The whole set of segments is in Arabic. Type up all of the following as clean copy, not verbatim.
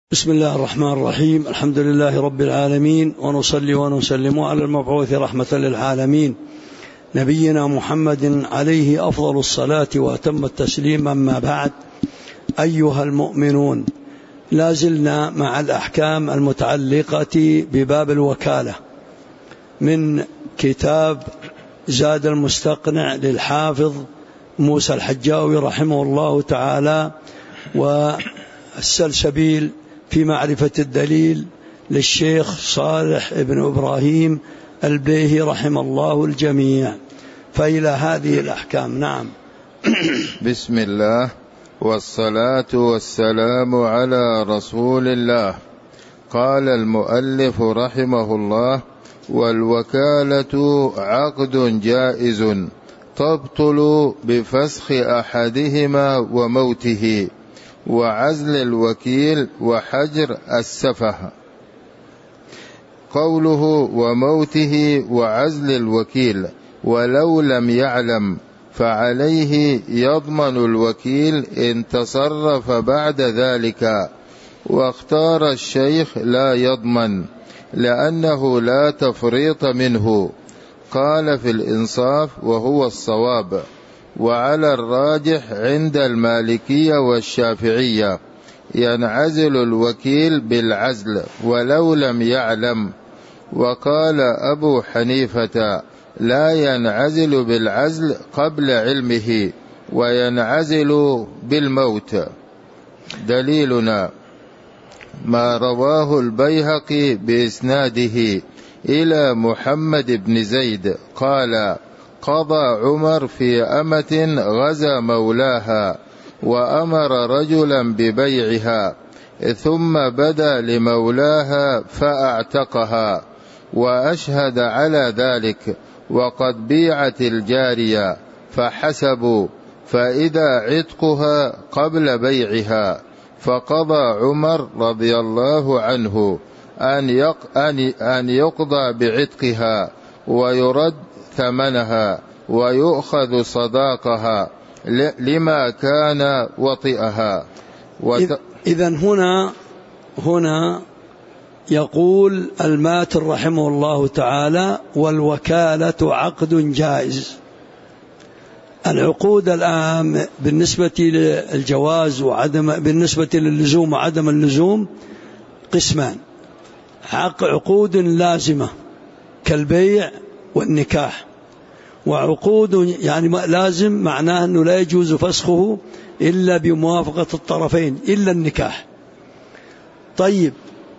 بسم الله الرحمن الرحيم. الحمد لله رب العالمين، ونصلي ونسلم على المبعوث رحمة للعالمين نبينا محمد عليه أفضل الصلاة وأتم التسليم. أما بعد، أيها المؤمنون، لا زلنا مع الأحكام المتعلقة بباب الوكالة من كتاب زاد المستقنع للحافظ موسى الحجاوي رحمه الله تعالى، والسلسبيل في معرفة الدليل للشيخ صالح بن إبراهيم البيهي رحمه الله الجميع. فإلى هذه الأحكام. نعم. بسم الله والصلاة والسلام على رسول الله. قال المؤلف رحمه الله: والوكالة عقد جائز تبطل بفسخ أحدهما وموته، وعزل الوكيل، وحجر السفه. قوله وموته وعزل الوكيل ولو لم يعلم، فعليه يضمن الوكيل إن تصرف بعد ذلك، واختار الشيخ لا يضمن لأنه لا تفريط منه. قال في الإنصاف وهو الصواب، وعلى الراجح عند المالكية والشافعية ينعزل الوكيل بالعزل ولو لم يعلم. وقال أبو حنيفة لا ينعزل بالعزل قبل علمه، وينعزل بالموت. دليلنا ما رواه البيهقي بإسناده إلى محمد بن زيد قال: قضى عمر في أمة غزا مولاها، وأمر رجلا ببيعها، ثم بدا لمولاها فأعتقها، وأشهد على ذلك، وقد بيعت الجارية، فحسبوا، فإذا عتقها قبل بيعها، فقضى عمر رضي الله عنه أن يقضى بعتقها، ويرد ثمنها، ويؤخذ صداقها لما كان وطئها. إذن هنا يقول الماتر رحمه الله تعالى: والوكالة عقد جائز. العقود الآن بالنسبة للجواز بالنسبة للزوم وعدم اللزوم قسمان: عقود لازمة كالبيع والنكاح، وعقود يعني لازم معناه أنه لا يجوز فسخه إلا بموافقة الطرفين إلا النكاح. طيب،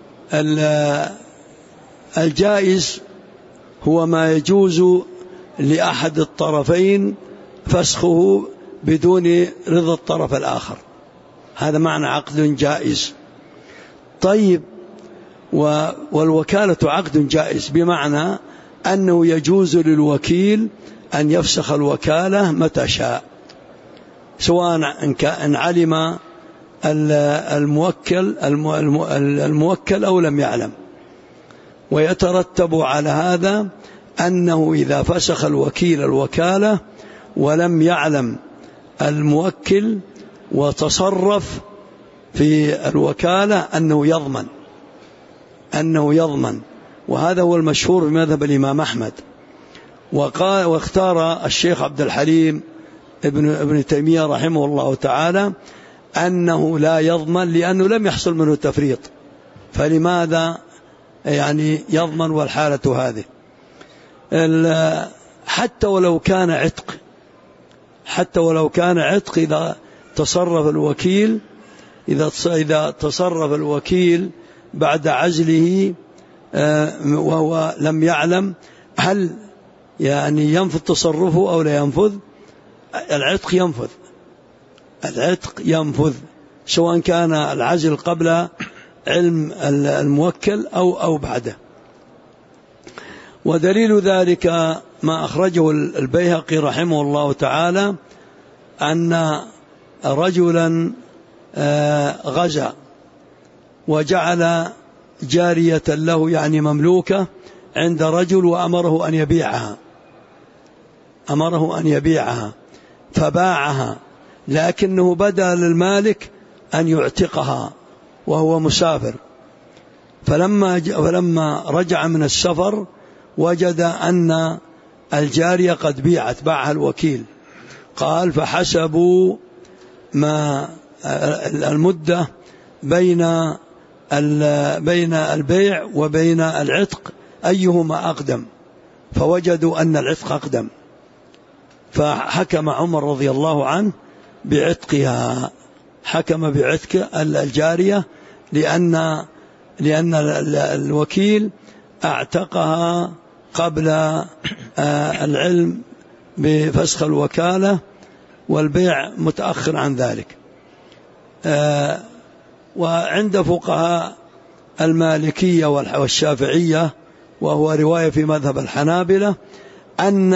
الجائز هو ما يجوز لأحد الطرفين فسخه بدون رضا الطرف الآخر، هذا معنى عقد جائز. طيب، والوكالة عقد جائز بمعنى أنه يجوز للوكيل أن يفسخ الوكالة متى شاء، سواء إن علم الموكل أو لم يعلم. ويترتب على هذا أنه إذا فسخ الوكيل الوكالة ولم يعلم الموكل وتصرف في الوكالة أنه يضمن. وهذا هو المشهور في مذهب الإمام أحمد. واختار الشيخ عبد الحليم ابن تيمية رحمه الله تعالى أنه لا يضمن لأنه لم يحصل منه تفريط، فلماذا يعني يضمن والحالة هذه؟ حتى ولو كان عتق إذا تصرف الوكيل بعد عزله وهو لم يعلم، هل يعني ينفذ تصرفه أو لا ينفذ؟ العتق ينفذ سواء كان العزل قبل علم الموكل أو بعده. ودليل ذلك ما أخرجه البيهقي رحمه الله تعالى أن رجلا غزا وجعل جارية له يعني مملوكة عند رجل، وأمره أن يبيعها فباعها، لكنه بدا للمالك أن يعتقها، وهو مسافر، فلما رجع من السفر وجد أن الجارية قد باعها الوكيل. قال فحسبوا ما المدة بين البيع وبين العتق أيهما أقدم، فوجدوا أن العتق أقدم، فحكم عمر رضي الله عنه بعتقها، حكم بعتق الجارية لأن الوكيل اعتقها قبل العلم بفسخ الوكالة، والبيع متأخر عن ذلك. وعند فقهاء المالكية والشافعية، وهو رواية في مذهب الحنابلة، أن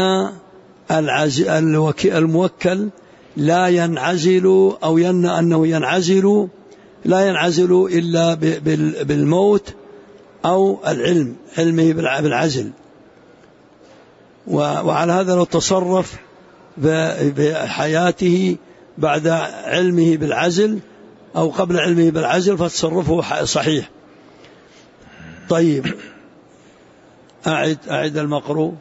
الموكل لا ينعزل أو أنه ينعزل، لا ينعزل إلا بالموت أو علمه بالعزل. وعلى هذا لو تصرف بحياته بعد علمه بالعزل أو قبل علمه بالعزل فتصرفه صحيح. طيب، أعد المقروء.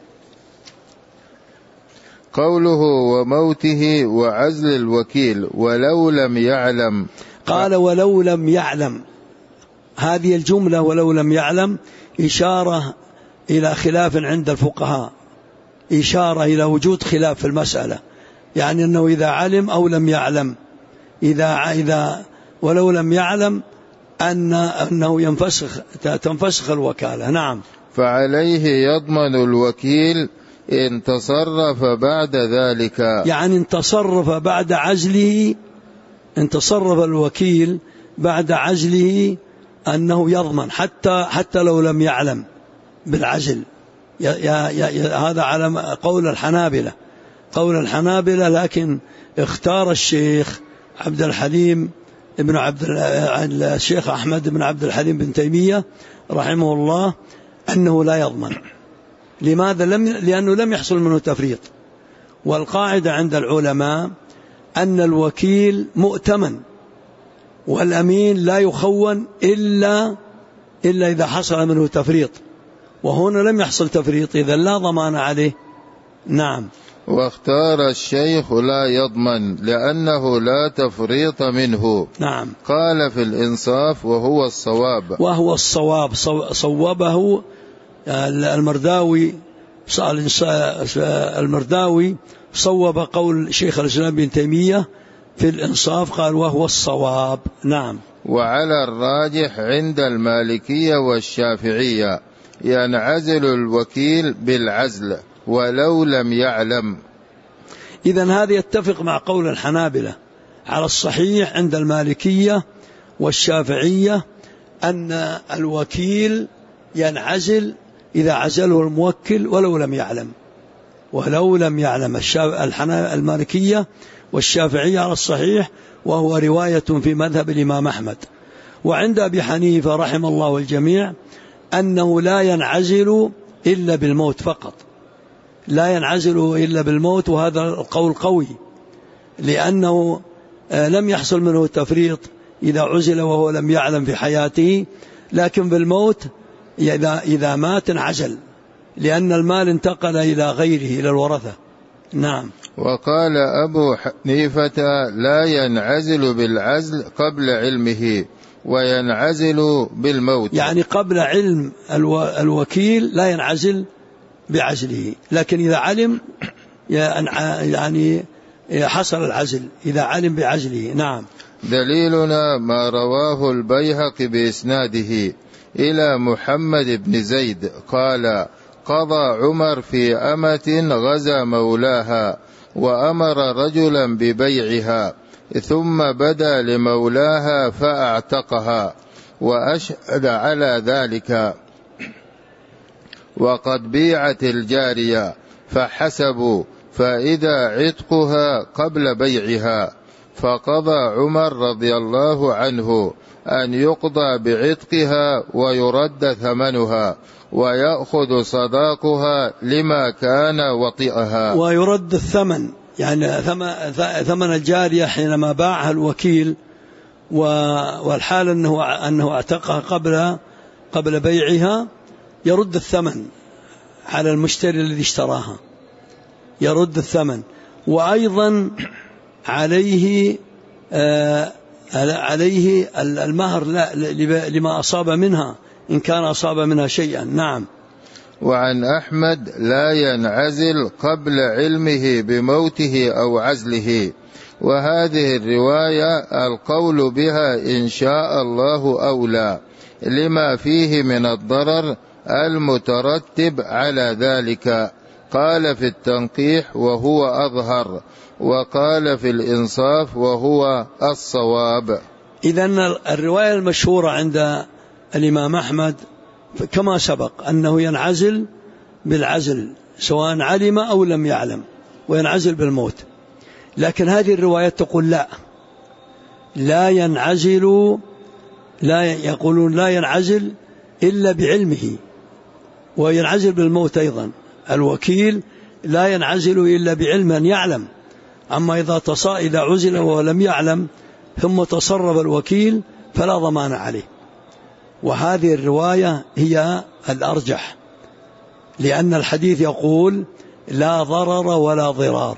قوله وموته وعزل الوكيل ولو لم يعلم. قال ولو لم يعلم، هذه الجملة ولو لم يعلم إشارة إلى خلاف عند الفقهاء، إشارة إلى وجود خلاف في المسألة، يعني أنه إذا علم أو لم يعلم، إذا ولو لم يعلم أنه تنفسخ الوكالة. نعم. فعليه يضمن الوكيل إن تصرف بعد ذلك، يعني إن تصرف بعد عزله، إن تصرف الوكيل بعد عزله أنه يضمن حتى لو لم يعلم بالعزل. هذا على قول الحنابلة، لكن اختار الشيخ عبد الحليم الشيخ أحمد بن عبد الحليم بن تيمية رحمه الله أنه لا يضمن. لماذا؟ لأنه لم يحصل منه تفريط، والقاعدة عند العلماء أن الوكيل مؤتمن، والأمين لا يخون إلا إذا حصل منه تفريط، وهنا لم يحصل تفريط، إذا لا ضمان عليه. نعم. واختار الشيخ لا يضمن لأنه لا تفريط منه. نعم. قال في الإنصاف وهو الصواب، صوبه المرداوي صوب قول شيخ الإسلام بن تيمية في الإنصاف، قال وهو الصواب. نعم. وعلى الراجح عند المالكية والشافعية ينعزل الوكيل بالعزل ولو لم يعلم. إذن هذا يتفق مع قول الحنابلة. على الصحيح عند المالكية والشافعية أن الوكيل ينعزل إذا عزله الموكل ولو لم يعلم. المالكية والشافعية على الصحيح، وهو رواية في مذهب الإمام أحمد. وعند أبي حنيفة رحم الله الجميع أنه لا ينعزل إلا بالموت فقط، لا ينعزل إلا بالموت، وهذا القول قوي، لأنه لم يحصل منه تفريط إذا عزل وهو لم يعلم في حياته، لكن بالموت إذا مات انعزل، لأن المال انتقل إلى غيره، إلى الورثة. نعم. وقال أبو حنيفة لا ينعزل بالعزل قبل علمه، وينعزل بالموت، يعني قبل علم الوكيل لا ينعزل بعزله، لكن إذا علم يعني حصل العزل إذا علم بعزله. نعم. دليلنا ما رواه البيهقي بإسناده إلى محمد بن زيد قال قضى عمر في أمة غزا مولاها وأمر رجلا ببيعها، ثم بدا لمولاها فأعتقها وأشهد على ذلك، وقد بيعت الجارية، فحسبوا فإذا عتقها قبل بيعها، فقضى عمر رضي الله عنه أن يقضى بعتقها ويرد ثمنها ويأخذ صداقها لما كان وطئها. ويرد الثمن، يعني ثمن الجارية حينما باعها الوكيل والحال أنه اعتقها قبل بيعها، يرد الثمن على المشتري الذي اشتراها، يرد الثمن. وأيضا عليه المهر لما أصاب منها إن كان أصاب منها شيئا. نعم. وعن أحمد لا ينعزل قبل علمه بموته أو عزله، وهذه الرواية القول بها إن شاء الله أولى لما فيه من الضرر المترتب على ذلك. قال في التنقيح وهو أظهر، وقال في الإنصاف وهو الصواب. إذن الرواية المشهورة عند الإمام أحمد كما سبق أنه ينعزل بالعزل سواء علم أو لم يعلم، وينعزل بالموت. لكن هذه الرواية تقول لا ينعزل، يقولون لا ينعزل إلا بعلمه، وينعزل بالموت أيضا. الوكيل لا ينعزل إلا بعلم أن يعلم. أما إذا عزل ولم يعلم ثم تصرف الوكيل فلا ضمان عليه. وهذه الرواية هي الأرجح، لأن الحديث يقول لا ضرر ولا ضرار.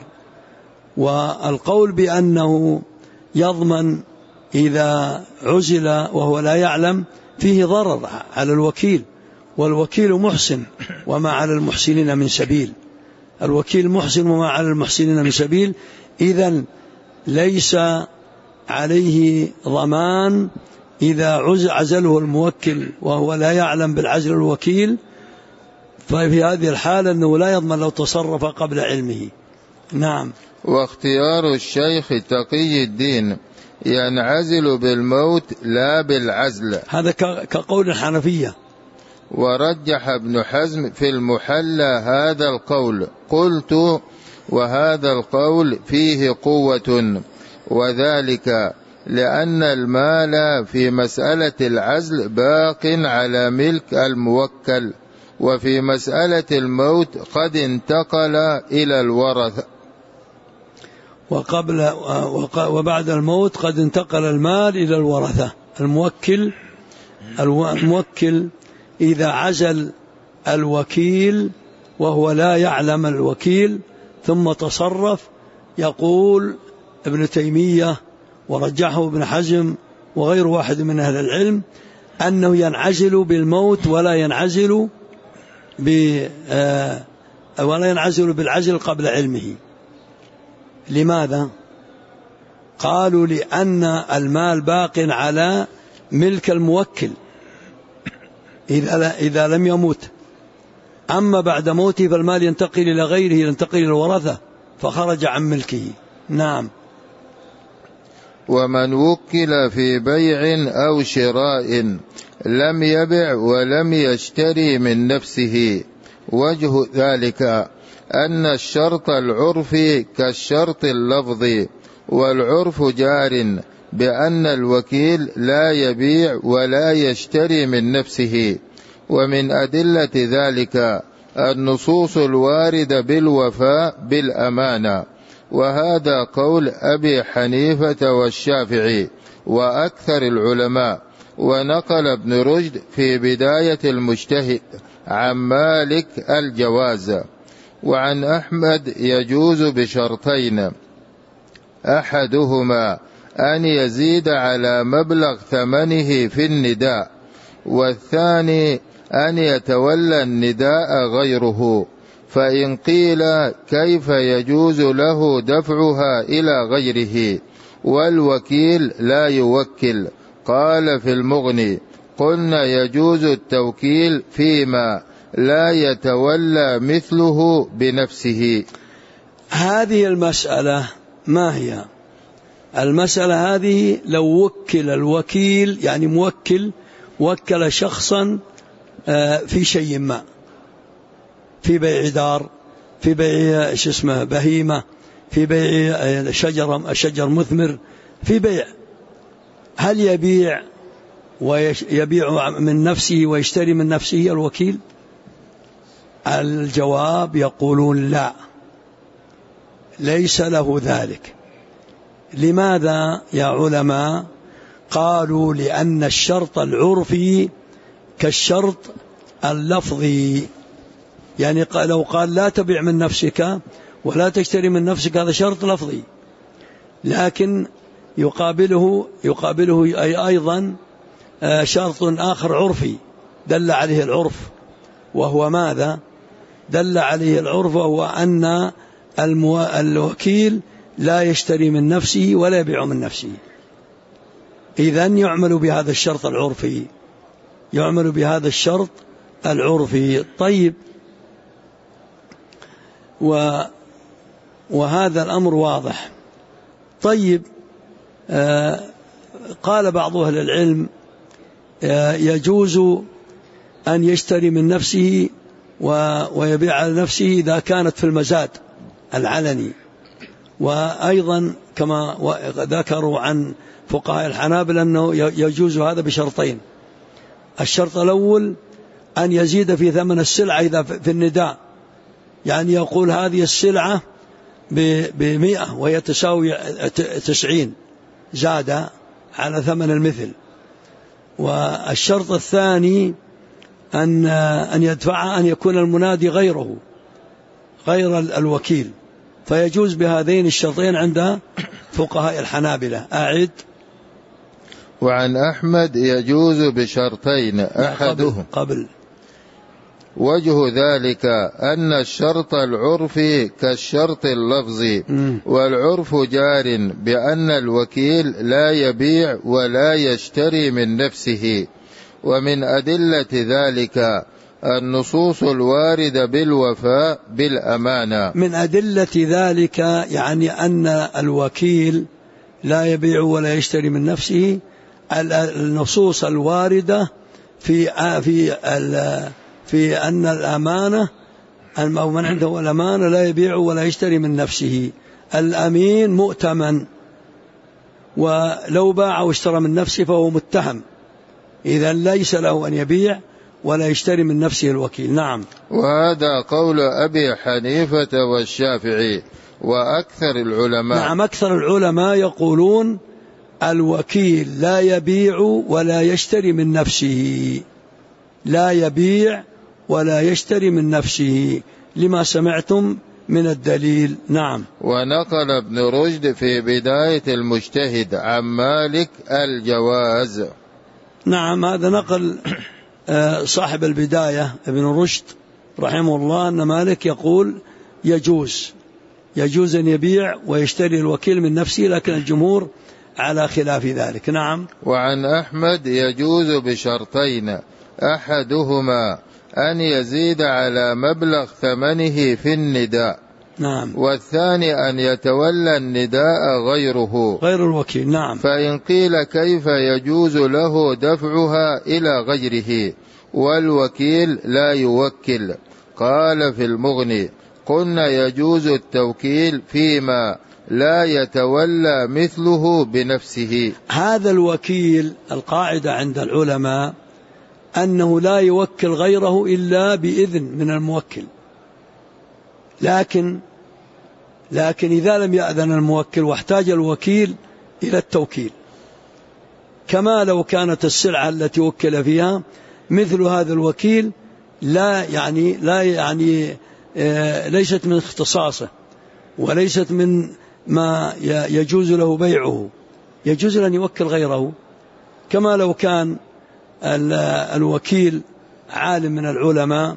والقول بأنه يضمن إذا عزل وهو لا يعلم فيه ضرر على الوكيل، والوكيل محسن وما على المحسنين من سبيل. الوكيل محسن وما على المحسنين من سبيل. إذن ليس عليه ضمان إذا عزله الموكل وهو لا يعلم بالعزل الوكيل، ففي هذه الحالة أنه لا يضمن لو تصرف قبل علمه. نعم. واختيار الشيخ تقي الدين ينعزل بالموت لا بالعزل، هذا كقول الحنفية. ورجح ابن حزم في المحلى هذا القول. قلت وهذا القول فيه قوة، وذلك لأن المال في مسألة العزل باق على ملك الموكل، وفي مسألة الموت قد انتقل إلى الورثة، وبعد الموت قد انتقل المال إلى الورثة. الموكل إذا عزل الوكيل وهو لا يعلم الوكيل ثم تصرف، يقول ابن تيمية ورجحه ابن حزم وغير واحد من أهل العلم أنه ينعزل بالموت ولا ينعزل بالعزل قبل علمه. لماذا؟ قالوا لأن المال باق على ملك الموكل إذا لم يموت، أما بعد موته فالمال ينتقل إلى غيره، ينتقل إلى الورثة، فخرج عن ملكه. نعم. ومن وكل في بيع أو شراء لم يبع ولم يشتري من نفسه، وجه ذلك أن الشرط العرفي كالشرط اللفظي، والعرف جار بأن الوكيل لا يبيع ولا يشتري من نفسه. ومن أدلة ذلك النصوص الواردة بالوفاء بالأمانة، وهذا قول أبي حنيفة والشافعي وأكثر العلماء. ونقل ابن رشد في بداية المجتهد عن مالك الجواز. وعن أحمد يجوز بشرطين: أحدهما أن يزيد على مبلغ ثمنه في النداء، والثاني أن يتولى النداء غيره. فإن قيل كيف يجوز له دفعها إلى غيره والوكيل لا يوكل؟ قال في المغني: قلنا يجوز التوكيل فيما لا يتولى مثله بنفسه. هذه المسألة ما هي؟ المسألة هذه لو وكل الوكيل، يعني موكل وكل شخصا في شيء ما، في بيع دار، في بيع بهيمة، في بيع شجر مثمر، في بيع، هل يبيع من نفسه ويشتري من نفسه الوكيل؟ الجواب يقولون لا، ليس له ذلك. لماذا يا علماء؟ قالوا لأن الشرط العرفي كالشرط اللفظي، يعني لو قال لا تبيع من نفسك ولا تشتري من نفسك هذا شرط لفظي، لكن يقابله أيضا شرط آخر عرفي دل عليه العرف، وهو ماذا؟ دل عليه العرف وهو أن الوكيل لا يشتري من نفسه ولا يبيع من نفسه، إذن يعمل بهذا الشرط العرفي، يعمل بهذا الشرط العرفي. طيب، وهذا الأمر واضح. طيب، قال بعض أهل العلم يجوز أن يشتري من نفسه ويبيع على نفسه إذا كانت في المزاد العلني، وأيضا كما ذكروا عن فقهاء الحنابلة أنه يجوز هذا بشرطين: الشرط الأول أن يزيد في ثمن السلعة إذا في النداء، يعني يقول هذه السلعة ب100 وهي تساوي 90 زاد على ثمن المثل. والشرط الثاني أن يدفع أن يكون المنادي غير الوكيل، فيجوز بهذين الشرطين عند فقهاء الحنابلة. أعد. وعن أحمد يجوز بشرطين أحدهم قبل وجه ذلك أن الشرط العرفي كالشرط اللفظي، والعرف جار بأن الوكيل لا يبيع ولا يشتري من نفسه. ومن أدلة ذلك النصوص الواردة بالوفاء بالأمانة. من أدلة ذلك يعني أن الوكيل لا يبيع ولا يشتري من نفسه النصوص الواردة في أن الأمانة، أو من عنده الأمانة لا يبيع ولا يشتري من نفسه. الأمين مؤتمن، ولو باع واشترى من نفسه فهو متهم، إذا ليس له أن يبيع ولا يشتري من نفسه الوكيل. نعم. وهذا قول أبي حنيفة والشافعي وأكثر العلماء. نعم، أكثر العلماء يقولون الوكيل لا يبيع ولا يشتري من نفسه، لا يبيع ولا يشتري من نفسه، لما سمعتم من الدليل. نعم. ونقل ابن رشد في بداية المجتهد عن مالك الجواز. نعم، هذا نقل صاحب البداية ابن رشد رحمه الله أن مالك يقول يجوز أن يبيع ويشتري الوكيل من نفسه، لكن الجمهور على خلاف ذلك. نعم. وعن أحمد يجوز بشرطين: أحدهما أن يزيد على مبلغ ثمنه في النداء. نعم. والثاني أن يتولى النداء غير الوكيل. نعم. فإن قيل كيف يجوز له دفعها إلى غيره والوكيل لا يوكل؟ قال في المغني: قلنا يجوز التوكيل فيما لا يتولى مثله بنفسه. هذا الوكيل القاعدة عند العلماء أنه لا يوكل غيره إلا بإذن من الموكل، لكن إذا لم يأذن الموكل واحتاج الوكيل إلى التوكيل، كما لو كانت السلعة التي وكل فيها مثل هذا الوكيل لا يعني ليست من اختصاصه وليست من ما يجوز له بيعه، يجوز أن يوكل غيره، كما لو كان الوكيل عالم من العلماء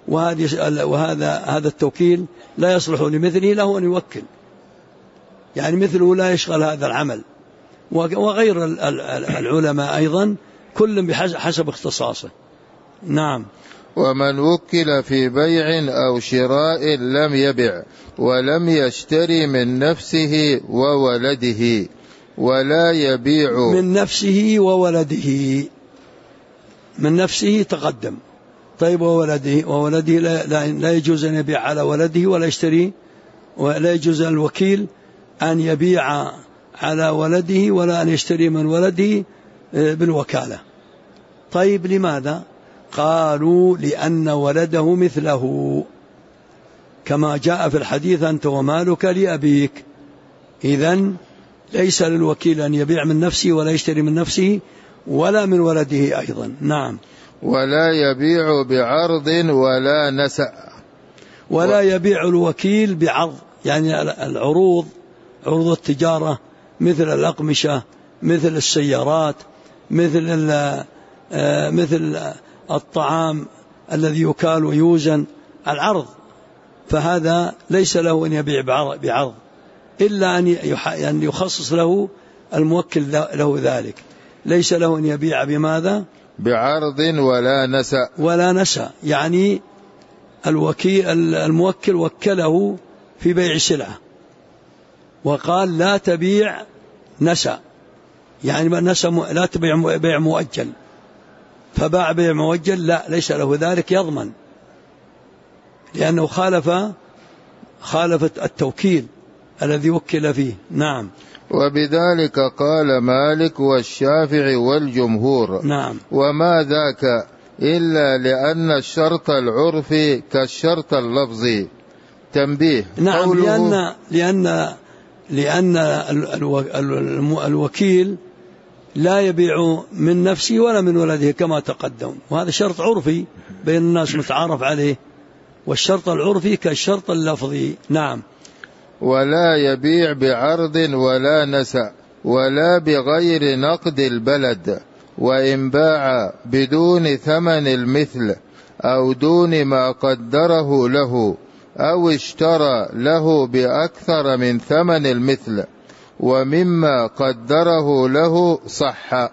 وهذا التوكيل لا يصلح لمثله، له أن يوكل، يعني مثله لا يشغل هذا العمل، وغير العلماء أيضا كل بحسب اختصاصه. نعم. ومن وكل في بيع أو شراء لم يبع ولم يشتري من نفسه وولده ولا يبيع من نفسه وولده، من نفسه تقدم. طيب، وولده لا يجوز أن يبيع على ولده ولا يشتري، ولا يجوز الوكيل أن يبيع على ولده ولا أن يشتري من ولده بالوكالة. طيب، لماذا؟ قالوا لأن ولده مثله، كما جاء في الحديث: أنت ومالك لأبيك. إذن ليس للوكيل أن يبيع من نفسه ولا يشتري من نفسه ولا من ولده أيضا. نعم. ولا يبيع بعرض ولا نسأ. ولا يبيع الوكيل بعرض، يعني العروض، عروض التجارة، مثل الأقمشة، مثل السيارات، مثل الطعام الذي يكال ويوزن، العرض، فهذا ليس له أن يبيع بعرض إلا أن يخصص له الموكل له ذلك. ليس له أن يبيع بماذا؟ بعرض ولا نسأ. ولا نسأ، يعني الموكل وكله في بيع سلعة وقال لا تبيع نسأ، يعني لا تبيع بيع مؤجل، فباع بيع مؤجل، لا، ليس له ذلك، يضمن، لأنه خالف التوكيل الذي وكل فيه. نعم. وبذلك قال مالك والشافعي والجمهور. نعم. وما ذاك إلا لأن الشرط العرفي كالشرط اللفظي. تنبيه. نعم. لأن الوكيل لا يبيع من نفسه ولا من ولده كما تقدم، وهذا شرط عرفي بين الناس متعارف عليه، والشرط العرفي كالشرط اللفظي. نعم. ولا يبيع بعرض ولا نسأ ولا بغير نقد البلد، وإن باع بدون ثمن المثل أو دون ما قدره له أو اشترى له بأكثر من ثمن المثل ومما قدره له صح.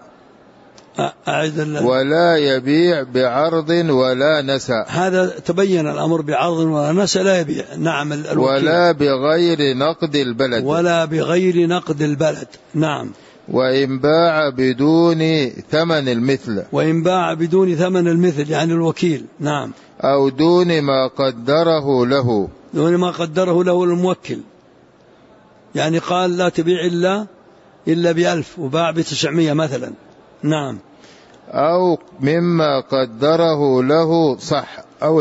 ولا يبيع بعرض ولا نسأ. هذا تبين الأمر بعرض ولا نسأ لا يبيع. نعم. ولا بغير نقد البلد. ولا بغير نقد البلد. نعم. وإن باع بدون ثمن المثل. وإن باع بدون ثمن المثل يعني الوكيل. نعم. أو دون ما قدره له. دون ما قدره له الموكل، يعني قال لا تبيع إلا ب1000 وباع ب900 مثلا. نعم. أو مما قدره له صح.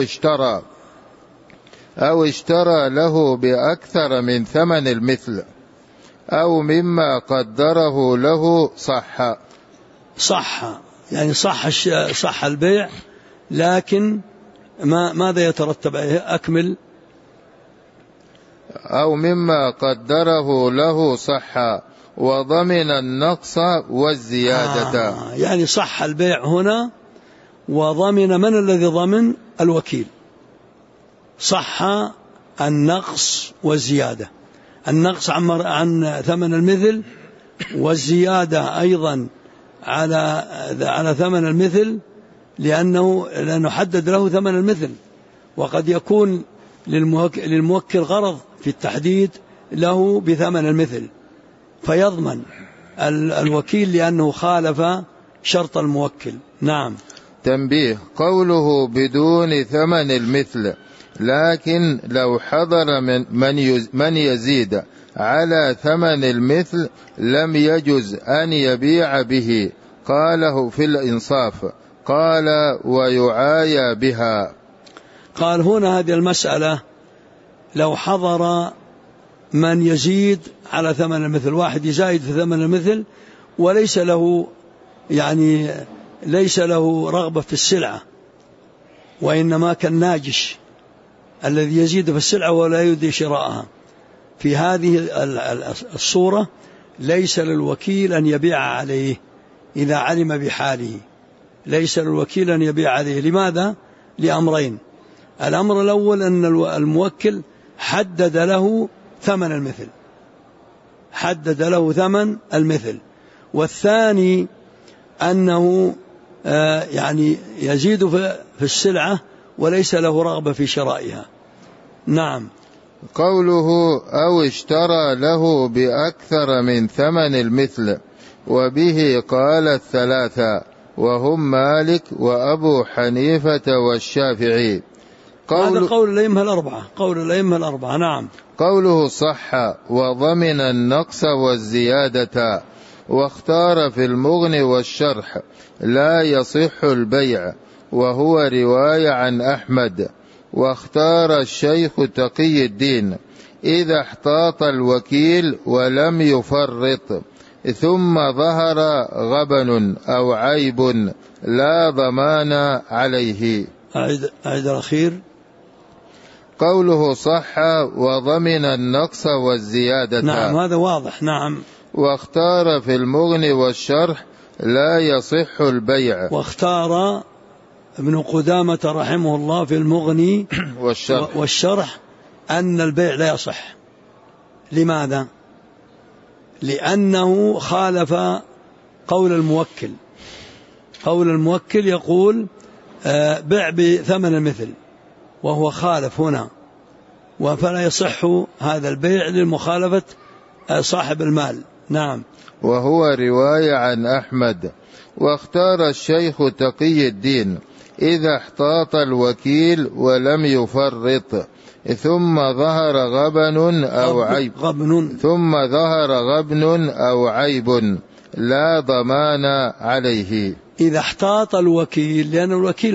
أو اشترى له بأكثر من ثمن المثل أو مما قدره له صح. يعني صح البيع، لكن ماذا يترتب عليه؟ أكمل. أو مما قدره له صح وضمن النقص والزيادة. يعني صح البيع هنا، وضمن من الذي ضمن؟ الوكيل. صح النقص والزيادة، النقص عن ثمن المثل، والزيادة أيضا على ثمن المثل، لأنه حدد له ثمن المثل، وقد يكون للموكل غرض في التحديد له بثمن المثل، فيضمن الوكيل لأنه خالف شرط الموكل. نعم. تنبيه. قوله بدون ثمن المثل، لكن لو حضر من يزيد على ثمن المثل لم يجز أن يبيع به. قاله في الإنصاف. قال ويعايا بها. قال هنا هذه المسألة لو حضر من يزيد على ثمن المثل، واحد يزايد في ثمن المثل وليس له ليس له رغبة في السلعة، وإنما كالناجش الذي يزيد في السلعة ولا يريد شراءها، في هذه الصورة ليس للوكيل أن يبيع عليه إذا علم بحاله، ليس للوكيل أن يبيع عليه. لماذا؟ لأمرين. الأمر الأول أن الموكل حدد له ثمن المثل، والثاني أنه يزيد في السلعة وليس له رغبة في شرائها. نعم. قوله أو اشترى له بأكثر من ثمن المثل، وبه قال الثلاثة وهم مالك وأبو حنيفة والشافعي. هذا قول الأئمة الأربعة. نعم. قوله صح وضمن النقص والزيادة، واختار في المغني والشرح لا يصح البيع، وهو رواية عن أحمد. واختار الشيخ تقي الدين إذا احتاط الوكيل ولم يفرط ثم ظهر غبن أو عيب لا ضمان عليه. أعيد الأخير. قوله صح وضمن النقص والزيادة. نعم هذا واضح. نعم. واختار في المغني والشرح لا يصح البيع. واختار ابن قدامة رحمه الله في المغني والشرح أن البيع لا يصح. لماذا؟ لأنه خالف قول الموكل. قول الموكل يقول بيع بثمن المثل، وهو خالف هنا، فلا يصح هذا البيع للمخالفة صاحب المال. نعم. وهو رواية عن أحمد. واختار الشيخ تقي الدين إذا احتاط الوكيل ولم يفرط ثم ظهر غبن أو عيب لا ضمان عليه. إذا احتاط الوكيل، لأن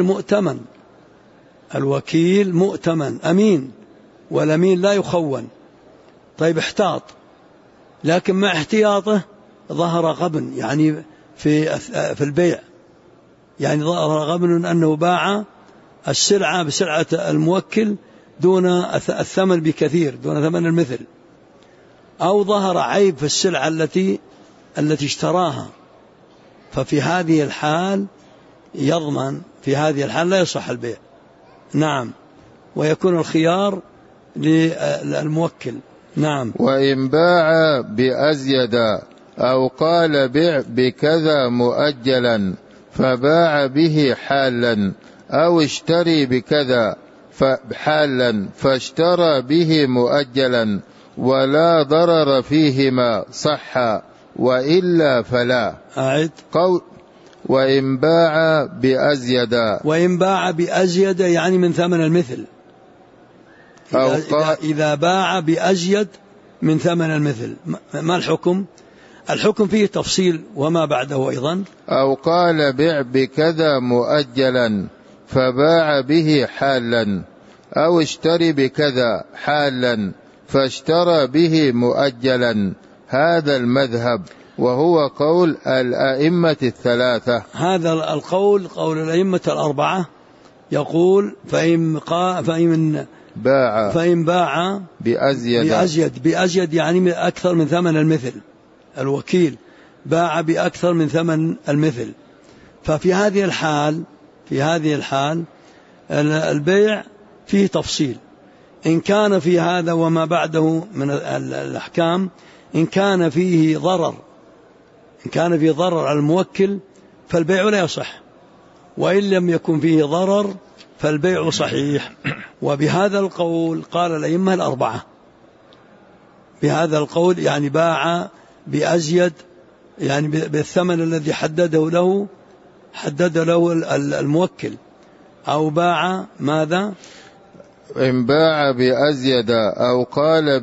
الوكيل مؤتمن أمين، والأمين لا يخون. طيب احتاط، لكن مع احتياطه ظهر غبن، يعني في البيع، يعني ظهر غبن أنه باع السلعة بسلعة الموكل دون الثمن بكثير، دون ثمن المثل، أو ظهر عيب في السلعة التي اشتراها، ففي هذه الحال يضمن، في هذه الحال لا يصح البيع. نعم. ويكون الخيار للموكل. نعم. وإن باع بأزيد أو قال بيع بكذا مؤجلا فباع به حالا، أو اشتري بكذا حالا فاشترى به مؤجلا ولا ضرر فيهما صح، وإلا فلا. أعد. وإن باع بأزيد يعني من ثمن المثل. إذا باع بأزيد من ثمن المثل، ما الحكم؟ الحكم فيه تفصيل وما بعده أيضا. أو قال بيع بكذا مؤجلا فباع به حالا، أو اشتري بكذا حالا فاشترى به مؤجلا. هذا المذهب، وهو قول الأئمة الثلاثة. هذا القول قول الأئمة الأربعة، يقول فإن باع بأزيد يعني أكثر من ثمن المثل، الوكيل باع بأكثر من ثمن المثل، ففي هذه الحال البيع فيه تفصيل. إن كان في هذا وما بعده من الأحكام، إن كان فيه ضرر على الموكل فالبيع لا يصح، وإن لم يكن فيه ضرر فالبيع صحيح. وبهذا القول قال الأئمة الأربعة، بهذا القول يعني باع بأزيد، يعني بالثمن الذي حدده له الموكل، أو باع ماذا؟ إن باع بأزيد أو قال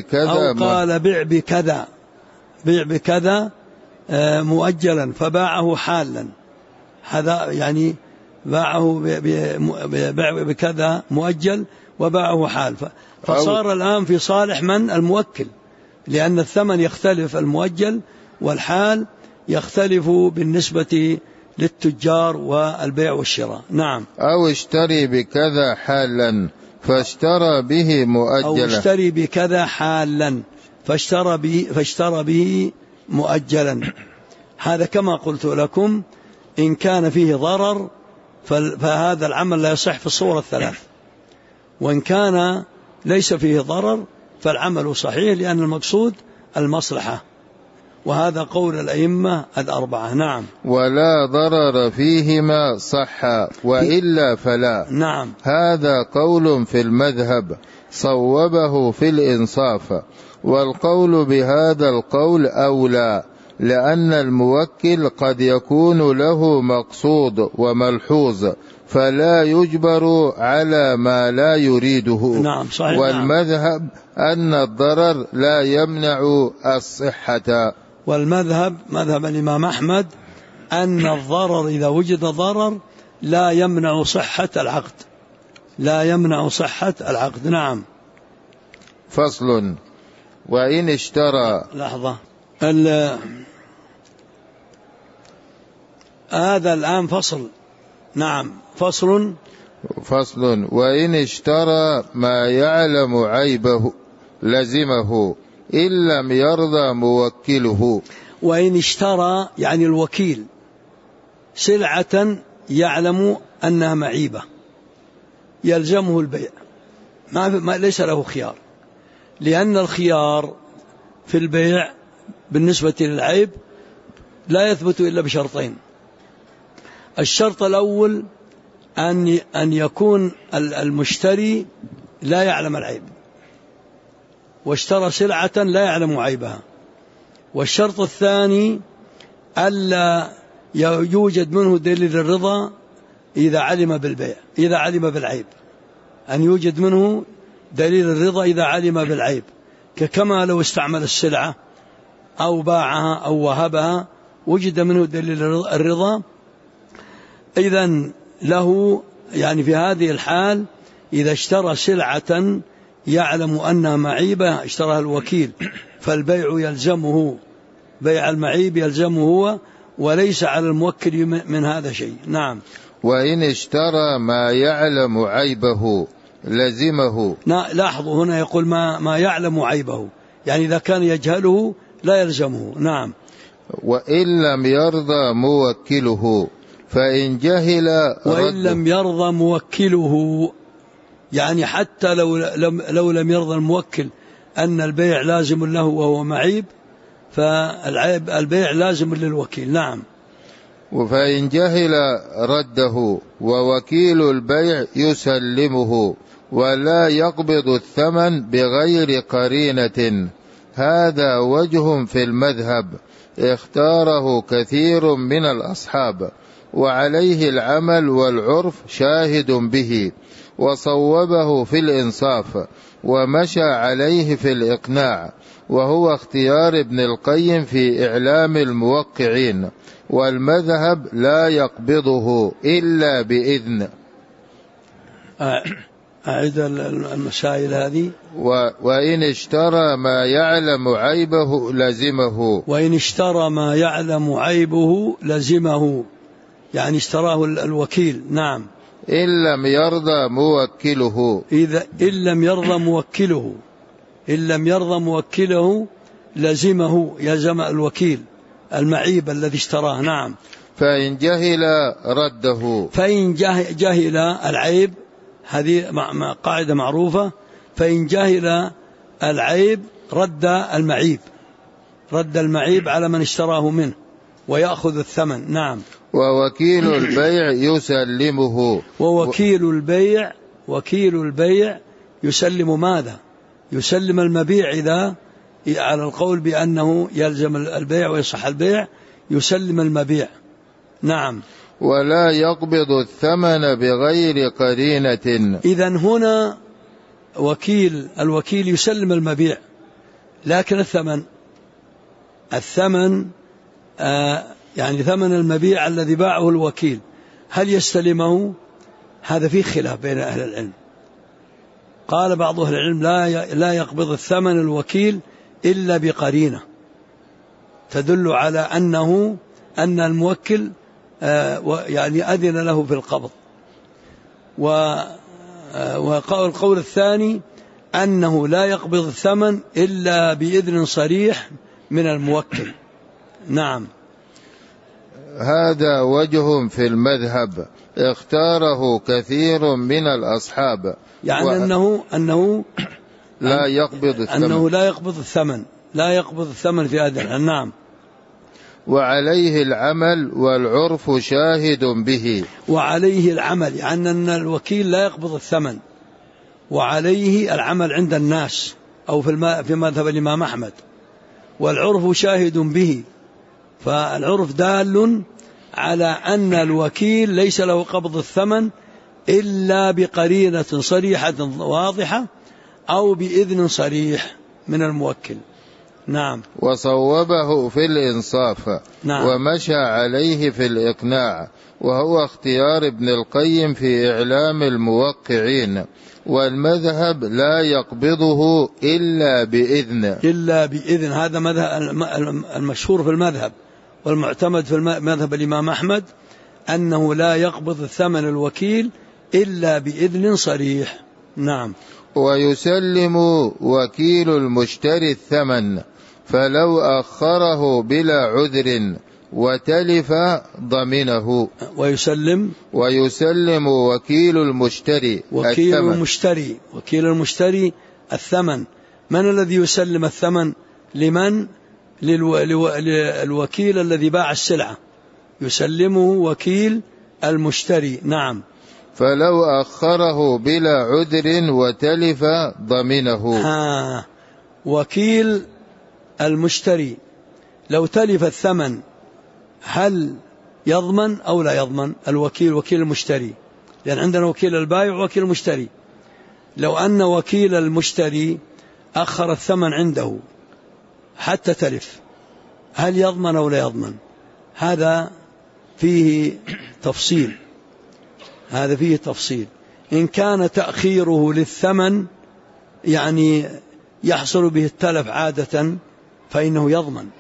بيع بكذا مؤجلا فباعه حالا، هذا يعني باعه بكذا مؤجل وباعه حال، فصار الآن في صالح من؟ الموكل، لأن الثمن يختلف، المؤجل والحال يختلف بالنسبة للتجار والبيع والشراء. نعم. أو اشتري بكذا حالا فاشترى به مؤجلا، أو اشتري بكذا حالا فاشترى به مؤجلا. هذا كما قلت لكم، إن كان فيه ضرر فهذا العمل لا يصح في الصور الثلاث، وإن كان ليس فيه ضرر فالعمل صحيح، لأن المقصود المصلحة، وهذا قول الأئمة الأربعة. نعم. ولا ضرر فيهما صح، وإلا فلا. نعم. هذا قول في المذهب صوبه في الإنصاف، والقول بهذا القول أولى، لأن الموكل قد يكون له مقصود وملحوظ فلا يجبر على ما لا يريده. نعم صحيح. والمذهب أن الضرر لا يمنع الصحة. والمذهب مذهب الإمام أحمد أن الضرر إذا وجد ضرر لا يمنع صحة العقد، لا يمنع صحة العقد. نعم. فصل. وإن اشترى. لحظة، هذا الآن فصل. نعم، فصل. وإن اشترى ما يعلم عيبه لزمه إن لم يرضى موكله. وإن اشترى يعني الوكيل سلعة يعلم أنها معيبة يلزمه البيع، ليس له خيار، لأن الخيار في البيع بالنسبة للعيب لا يثبت إلا بشرطين. الشرط الأول أن يكون المشتري لا يعلم العيب، واشترى سلعة لا يعلم عيبها. والشرط الثاني ألا يوجد منه دليل الرضا إذا علم بالعيب، أن يوجد منه دليل الرضا إذا علم بالعيب، كما لو استعمل السلعة أو باعها أو وهبها وجد منه دليل الرضا، إذن له يعني في هذه الحال إذا اشترى سلعة يعلم أنها معيبة اشتراها الوكيل فالبيع يلزمه، بيع المعيب يلزمه هو وليس على الموكل من هذا شيء. نعم. وإن اشترى ما يعلم عيبه لزمه. لاحظوا هنا يقول ما يعلم عيبه، يعني إذا كان يجهله لا يلزمه. نعم. وإن لم يرضى موكله فإن جهل وإن لم يرضى موكله، يعني حتى لو لم يرضى الموكل أن البيع لازم له وهو معيب فالبيع لازم للوكيل. نعم. فإن جهل رده ووكيل البيع يسلمه ولا يقبض الثمن بغير قرينة. هذا وجه في المذهب اختاره كثير من الأصحاب، وعليه العمل والعرف شاهد به، وصوبه في الإنصاف ومشى عليه في الإقناع، وهو اختيار ابن القيم في إعلام الموقعين، والمذهب لا يقبضه إلا بإذن. أعيد المسائل هذه. وإن اشترى ما يعلم عيبه لزمه. وإن اشترى ما يعلم عيبه لزمه، يعني اشتراه الوكيل. نعم. إن لم يرضى موكله. إن لم يرضى موكله لزمه، يلزم الوكيل المعيب الذي اشتراه. نعم. فإن جهل رده. فإن جهل العيب، هذه قاعدة معروفة، فإن جهل العيب رد المعيب على من اشتراه منه ويأخذ الثمن. نعم. ووكيل البيع يسلمه. وكيل البيع يسلم ماذا؟ يسلم المبيع إذا على القول بأنه يلزم البيع ويصح البيع يسلم المبيع. نعم. ولا يقبض الثمن بغير قرينة. إذن هنا الوكيل يسلم المبيع، لكن الثمن يعني ثمن المبيع الذي باعه الوكيل هل يستلمه؟ هذا فيه خلاف بين أهل العلم. قال بعض أهل العلم لا يقبض الثمن الوكيل إلا بقرينة تدل على أن الموكل يعني أذن له في القبض. والقول الثاني أنه لا يقبض الثمن إلا بإذن صريح من الموكل. نعم. هذا وجه في المذهب اختاره كثير من الأصحاب، يعني أنه لا يقبض الثمن. أنه لا يقبض الثمن في هذا. نعم. وعليه العمل والعرف شاهد به. وعليه العمل يعني أن الوكيل لا يقبض الثمن، وعليه العمل عند الناس أو في مذهب الإمام أحمد، والعرف شاهد به. فالعرف دال على أن الوكيل ليس له قبض الثمن إلا بقرينة صريحة واضحة أو بإذن صريح من الموكل. نعم. وصوبه في الإنصاف. نعم. ومشى عليه في الإقناع، وهو اختيار ابن القيم في إعلام الموقعين. والمذهب لا يقبضه إلا بإذن. هذا مذهب المشهور في المذهب، والمعتمد في مذهب الإمام أحمد أنه لا يقبض الثمن الوكيل إلا بإذن صريح. نعم. ويسلم وكيل المشتري الثمن، فلو أخره بلا عذر وتلف ضمنه. ويسلم وكيل المشتري وكيل المشتري الثمن. من الذي يسلم الثمن؟ لمن؟ للوكيل الذي باع السلعة، يسلمه وكيل المشتري. نعم. فلو أخره بلا عذر وتلف ضمنه. وكيل المشتري لو تلف الثمن هل يضمن أو لا يضمن؟ الوكيل وكيل المشتري، لأن عندنا وكيل البائع ووكيل المشتري. لو أن وكيل المشتري أخر الثمن عنده حتى تلف، هل يضمن أو لا يضمن؟ هذا فيه تفصيل. إن كان تأخيره للثمن يعني يحصل به التلف عادة فإنه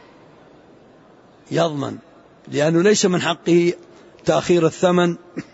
يضمن، لأنه ليس من حقه تأخير الثمن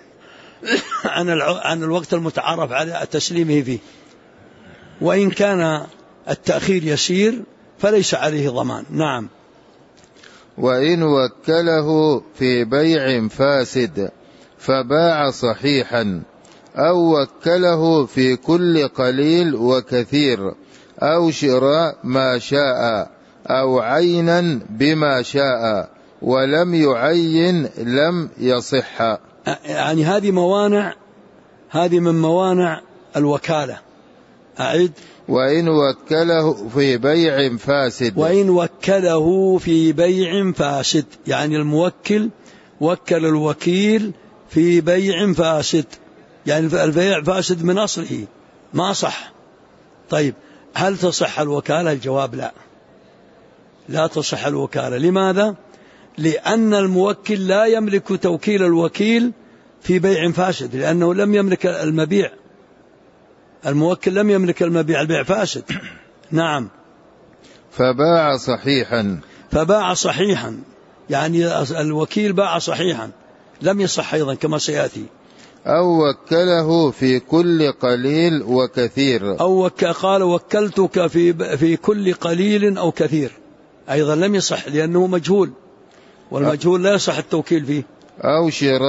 عن الوقت المتعارف على تسليمه فيه. وإن كان التأخير يسير فليس عليه ضمان. نعم. وإن وكله في بيع فاسد فباع صحيحا، أو وكله في كل قليل وكثير، أو شراء ما شاء، أو عينا بما شاء، ولم يعين لم يصح. يعني هذه من موانع الوكالة. أعد. وإن وكله في بيع فاسد. يعني الموكل وكل الوكيل في بيع فاسد، يعني البيع فاسد من أصله ما صح. طيب هل تصح الوكالة؟ الجواب لا تصح الوكالة. لماذا؟ لأن الموكل لا يملك توكيل الوكيل في بيع فاسد، لأنه لم يملك المبيع. الموكل لم يملك المبيع، البيع فاسد. نعم. فباع صحيحا يعني الوكيل باع صحيحا، لم يصح أيضا كما سيأتي. أو وكله في كل قليل وكثير، أو قال وكلتك في كل قليل أو كثير، أيضا لم يصح لأنه مجهول، والمجهول لا يصح التوكيل فيه. أو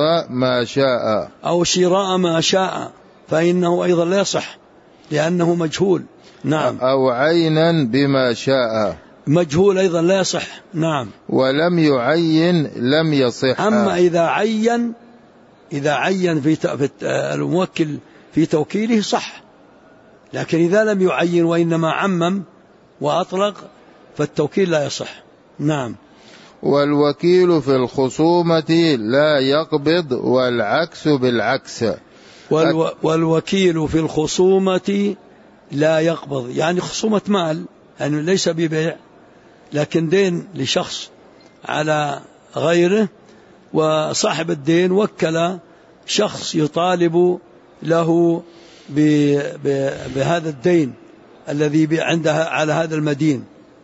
شراء ما شاء فإنه أيضا لا يصح لأنه مجهول. نعم. أو عينا بما شاء، مجهول أيضا لا يصح. نعم. ولم يعين لم يصح. أما إذا عين في الموكل في توكيله صح، لكن إذا لم يعين وإنما عمم وأطلق فالتوكيل لا يصح. نعم. والوكيل في الخصومة لا يقبض، والعكس بالعكس. والوكيل في الخصومة لا يقبض، يعني خصومة مال، يعني ليس ببيع لكن دين لشخص على غيره، وصاحب الدين وكل شخص يطالب له بهذا الدين الذي عندها على هذا المدين،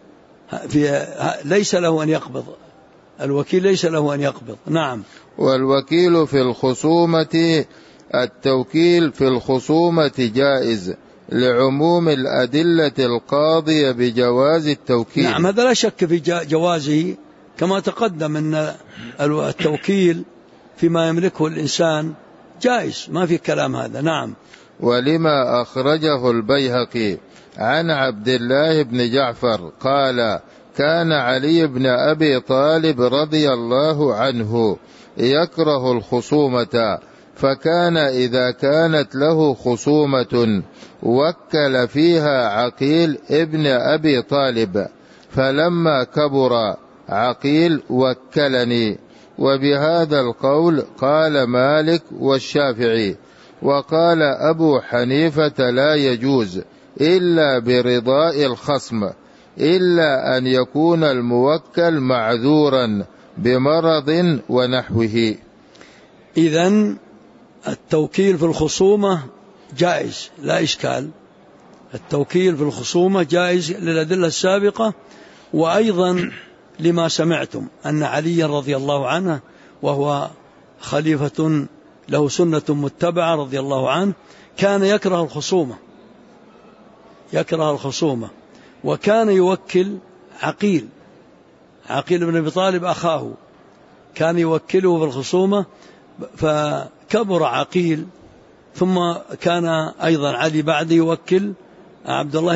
ليس له أن يقبض، الوكيل ليس له أن يقبض. نعم. والوكيل في الخصومة، التوكيل في الخصومة جائز لعموم الأدلة القاضية بجواز التوكيل. نعم، هذا لا شك في جوازه، كما تقدم أن التوكيل فيما يملكه الإنسان جائز، ما في كلام هذا. نعم. ولما أخرجه البيهقي عن عبد الله بن جعفر قال: كان علي بن أبي طالب رضي الله عنه يكره الخصومة، فكان إذا كانت له خصومة وكل فيها عقيل ابن أبي طالب، فلما كبر عقيل وكلني. وبهذا القول قال مالك والشافعي، وقال أبو حنيفة لا يجوز إلا برضاء الخصم، إلا أن يكون الموكل معذورا بمرض ونحوه. إذن التوكيل في الخصومة جائز لا إشكال، التوكيل في الخصومة جائز للأدلة السابقة، وأيضا لما سمعتم أن علي رضي الله عنه وهو خليفة له سنة متبعة رضي الله عنه كان يكره الخصومة، وكان يوكل عقيل بن أبي طالب أخاه، كان يوكله في الخصومة فكبر عقيل، ثم كان أيضا علي بعد يوكل عبد الله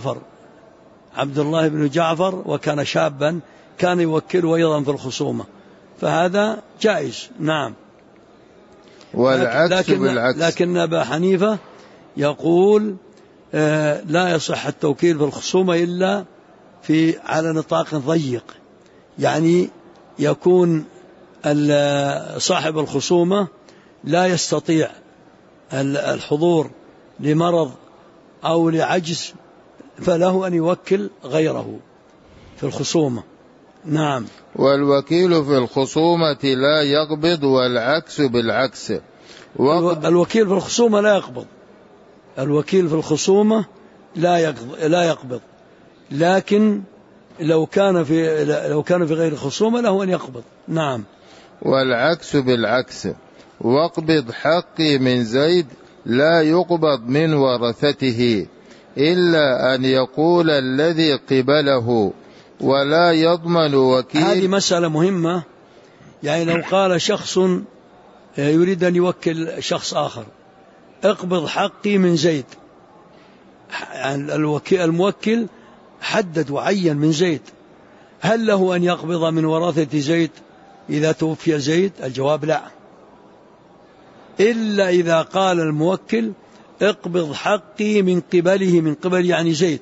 بن جعفر وكان شابا كان يوكله أيضا في الخصومة، فهذا جائز. نعم. والعكس بالعكس. لكن أبا حنيفة يقول لا يصح التوكيل في الخصومة إلا على نطاق ضيق، يعني يكون صاحب الخصومة لا يستطيع الحضور لمرض أو لعجز، فله أن يوكل غيره في الخصومة. نعم. والوكيل في الخصومة لا يقبض، والعكس بالعكس. الوكيل في الخصومة لا يقبض، الوكيل في الخصومة لا يقبض، لكن لو كان في غير الخصومة له أن يقبض. نعم. والعكس بالعكس. واقبض حقي من زيد لا يقبض من ورثته إلا أن يقول الذي قبله، ولا يضمن وكيل. هذه مسألة مهمة، يعني لو قال شخص يريد أن يوكل شخص آخر اقبض حقي من زيد، يعني الموكل حدد وعين من زيد، هل له أن يقبض من ورثة زيد إذا توفي زيد؟ الجواب لا، إلا إذا قال الموكل اقبض حقي من قبله، من قبل يعني زيد،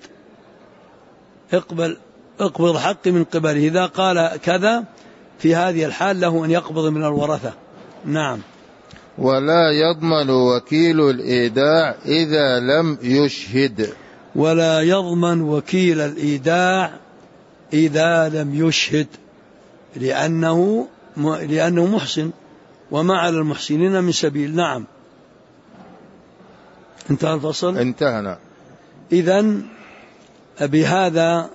اقبض حقي من قبله، إذا قال كذا في هذه الحال له أن يقبض من الورثة. نعم. ولا يضمن وكيل الإيداع إذا لم يشهد. ولا يضمن وكيل الإيداع إذا لم يشهد، لأنه محسن، وما على المحسنين من سبيل. نعم. انتهى الفصل. انتهنا. إذن بهذا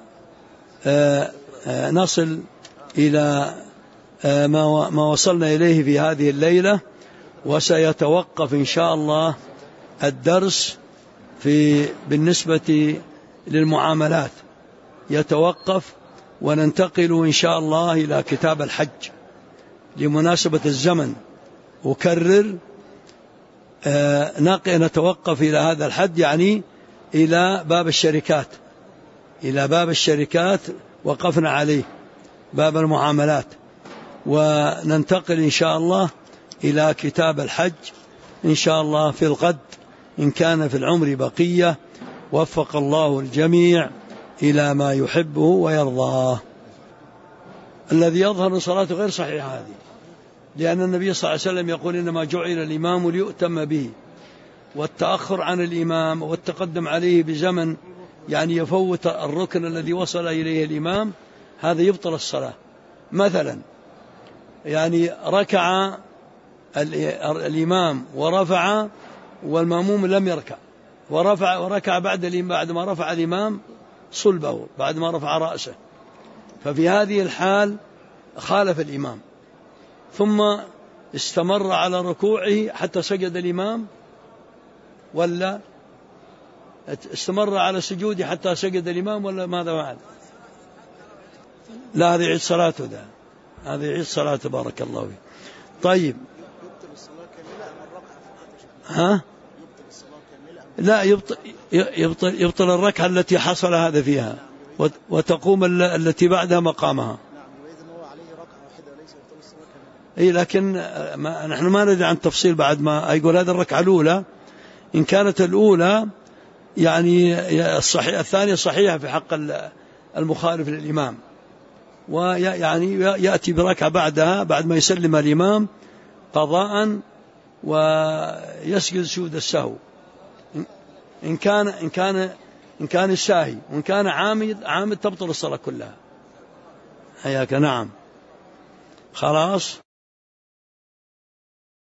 نصل إلى ما وصلنا إليه في هذه الليلة، وسيتوقف إن شاء الله الدرس بالنسبة للمعاملات، يتوقف، وننتقل إن شاء الله إلى كتاب الحج لمناسبة الزمن. أكرر نتوقف إلى هذا الحد، يعني إلى باب الشركات وقفنا عليه، باب المعاملات، وننتقل إن شاء الله إلى كتاب الحج إن شاء الله في الغد إن كان في العمر بقية. وفق الله الجميع إلى ما يحبه ويرضاه. الذي يظهر صلاته غير صحيحة هذه، لأن النبي صلى الله عليه وسلم يقول إنما جعل الإمام ليؤتم به، والتأخر عن الإمام والتقدم عليه بزمن يعني يفوت الركن الذي وصل إليه الإمام، هذا يبطل الصلاة. مثلا يعني ركع الإمام ورفع والمأموم لم يركع، وركع بعد ما رفع الإمام صلبه، بعد ما رفع رأسه، ففي هذه الحال خالف الإمام، ثم استمر على ركوعه حتى سجد الإمام، ولا استمر على سجوده حتى سجد الإمام، ولا ماذا فعل؟ لا، هذا يعيد صلاته، هذا يعيد صلاته. بارك الله فيه. طيب، ها؟ لا، يبطل الركعة التي حصل هذا فيها، وتقوم التي بعدها مقامها. إيه، لكن نحن ما ندري عن تفصيل بعد ما يقول هذا الركعة الأولى، إن كانت الأولى يعني الصحيح، الثانية صحيحة في حق المخالف للإمام، ويعني يأتي بركعة بعدها بعد ما يسلم الإمام قضاء ويسجد سجود السهو. إن إن كان الشاهي، وإن كان عامد تبطل الصلاة كلها. حياك. نعم. خلاص.